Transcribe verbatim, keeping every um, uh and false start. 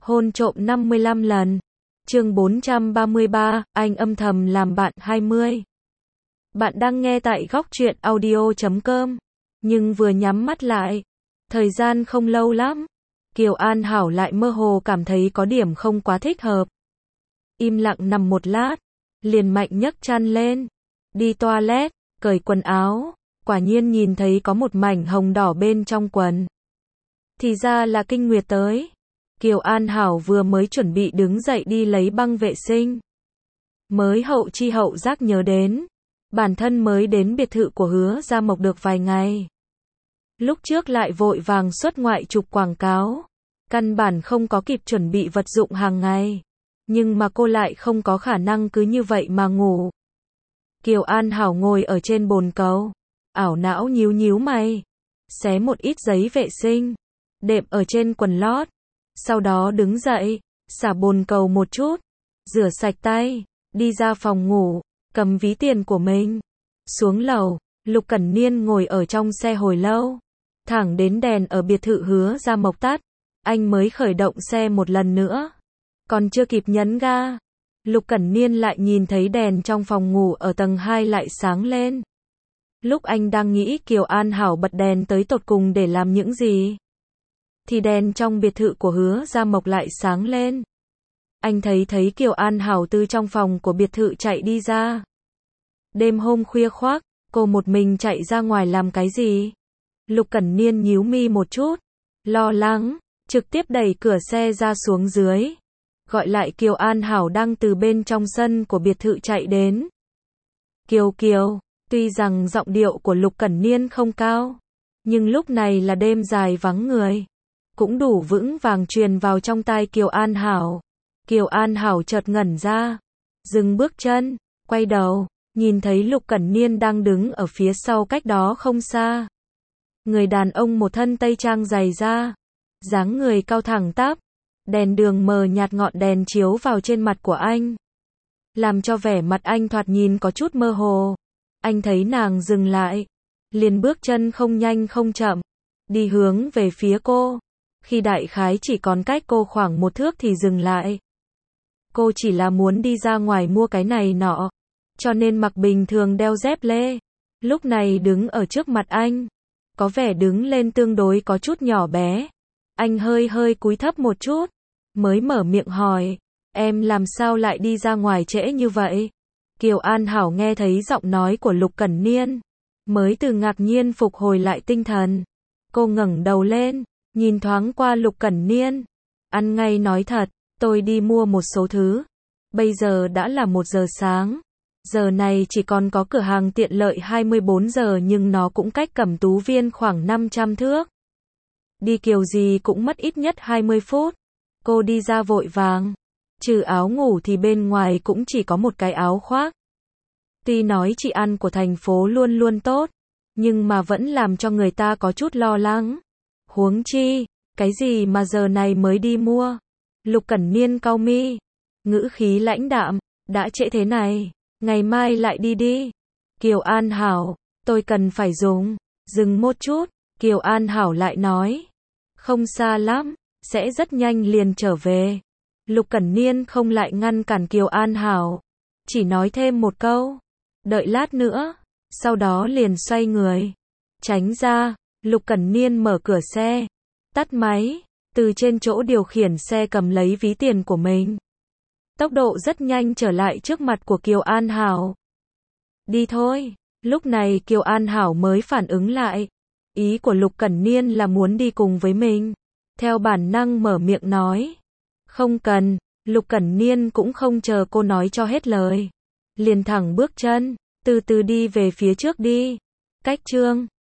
Hôn trộm năm mươi lăm lần. Chương bốn trăm ba mươi ba, anh âm thầm làm bạn hai mươi. Bạn đang nghe tại góc truyện audio chấm com. Nhưng vừa nhắm mắt lại, thời gian không lâu lắm, Kiều An Hảo lại mơ hồ cảm thấy có điểm không quá thích hợp. Im lặng nằm một lát, liền mạnh nhấc chăn lên, đi toilet, cởi quần áo, quả nhiên nhìn thấy có một mảnh hồng đỏ bên trong quần. Thì ra là kinh nguyệt tới. Kiều An Hảo vừa mới chuẩn bị đứng dậy đi lấy băng vệ sinh, mới hậu chi hậu giác nhớ đến, bản thân mới đến biệt thự của Hứa Gia Mộc được vài ngày. Lúc trước lại vội vàng xuất ngoại chụp quảng cáo, căn bản không có kịp chuẩn bị vật dụng hàng ngày. Nhưng mà cô lại không có khả năng cứ như vậy mà ngủ. Kiều An Hảo ngồi ở trên bồn cầu, ảo não nhíu nhíu mày, xé một ít giấy vệ sinh, đệm ở trên quần lót. Sau đó đứng dậy, xả bồn cầu một chút, rửa sạch tay, đi ra phòng ngủ, cầm ví tiền của mình. Xuống lầu, Lục Cẩn Niên ngồi ở trong xe hồi lâu, thẳng đến đèn ở biệt thự Hứa Gia Mộc tắt, anh mới khởi động xe một lần nữa. Còn chưa kịp nhấn ga, Lục Cẩn Niên lại nhìn thấy đèn trong phòng ngủ ở tầng hai lại sáng lên. Lúc anh đang nghĩ Kiều An Hảo bật đèn tới tột cùng để làm những gì, thì đèn trong biệt thự của Hứa Gia Mộc lại sáng lên. Anh thấy thấy Kiều An Hảo từ trong phòng của biệt thự chạy đi ra. Đêm hôm khuya khoác, cô một mình chạy ra ngoài làm cái gì? Lục Cẩn Niên nhíu mi một chút, lo lắng, trực tiếp đẩy cửa xe ra xuống dưới, gọi lại Kiều An Hảo đang từ bên trong sân của biệt thự chạy đến. Kiều Kiều, tuy rằng giọng điệu của Lục Cẩn Niên không cao, nhưng lúc này là đêm dài vắng người, cũng đủ vững vàng truyền vào trong tai Kiều An Hảo. Kiều An Hảo chợt ngẩn ra, dừng bước chân, quay đầu, nhìn thấy Lục Cẩn Niên đang đứng ở phía sau cách đó không xa. Người đàn ông một thân tây trang dày da, dáng người cao thẳng tắp, đèn đường mờ nhạt ngọn đèn chiếu vào trên mặt của anh, làm cho vẻ mặt anh thoạt nhìn có chút mơ hồ. Anh thấy nàng dừng lại, liền bước chân không nhanh không chậm, đi hướng về phía cô. Khi đại khái chỉ còn cách cô khoảng một thước thì dừng lại. Cô chỉ là muốn đi ra ngoài mua cái này nọ, cho nên mặc bình thường đeo dép lê. Lúc này đứng ở trước mặt anh, có vẻ đứng lên tương đối có chút nhỏ bé. Anh hơi hơi cúi thấp một chút, mới mở miệng hỏi, em làm sao lại đi ra ngoài trễ như vậy? Kiều An Hảo nghe thấy giọng nói của Lục Cẩn Niên, mới từ ngạc nhiên phục hồi lại tinh thần. Cô ngẩng đầu lên, nhìn thoáng qua Lục Cẩn Niên, ăn ngay nói thật, tôi đi mua một số thứ. Bây giờ đã là một giờ sáng, giờ này chỉ còn có cửa hàng tiện lợi hai mươi bốn giờ nhưng nó cũng cách Cẩm Tú Viên khoảng năm trăm thước. Đi kiểu gì cũng mất ít nhất hai mươi phút. Cô đi ra vội vàng, trừ áo ngủ thì bên ngoài cũng chỉ có một cái áo khoác. Tuy nói trị an của thành phố luôn luôn tốt, nhưng mà vẫn làm cho người ta có chút lo lắng. Huống chi, cái gì mà giờ này mới đi mua? Lục Cẩn Niên cau mi, ngữ khí lãnh đạm, đã trễ thế này, ngày mai lại đi đi. Kiều An Hảo, tôi cần phải dùng. Dừng một chút, Kiều An Hảo lại nói, không xa lắm, sẽ rất nhanh liền trở về. Lục Cẩn Niên không lại ngăn cản Kiều An Hảo, chỉ nói thêm một câu, đợi lát nữa, sau đó liền xoay người, tránh ra. Lục Cẩn Niên mở cửa xe, tắt máy, từ trên chỗ điều khiển xe cầm lấy ví tiền của mình. Tốc độ rất nhanh trở lại trước mặt của Kiều An Hảo. Đi thôi. Lúc này Kiều An Hảo mới phản ứng lại, ý của Lục Cẩn Niên là muốn đi cùng với mình. Theo bản năng mở miệng nói, không cần. Lục Cẩn Niên cũng không chờ cô nói cho hết lời, liền thẳng bước chân, từ từ đi về phía trước đi. Cách chương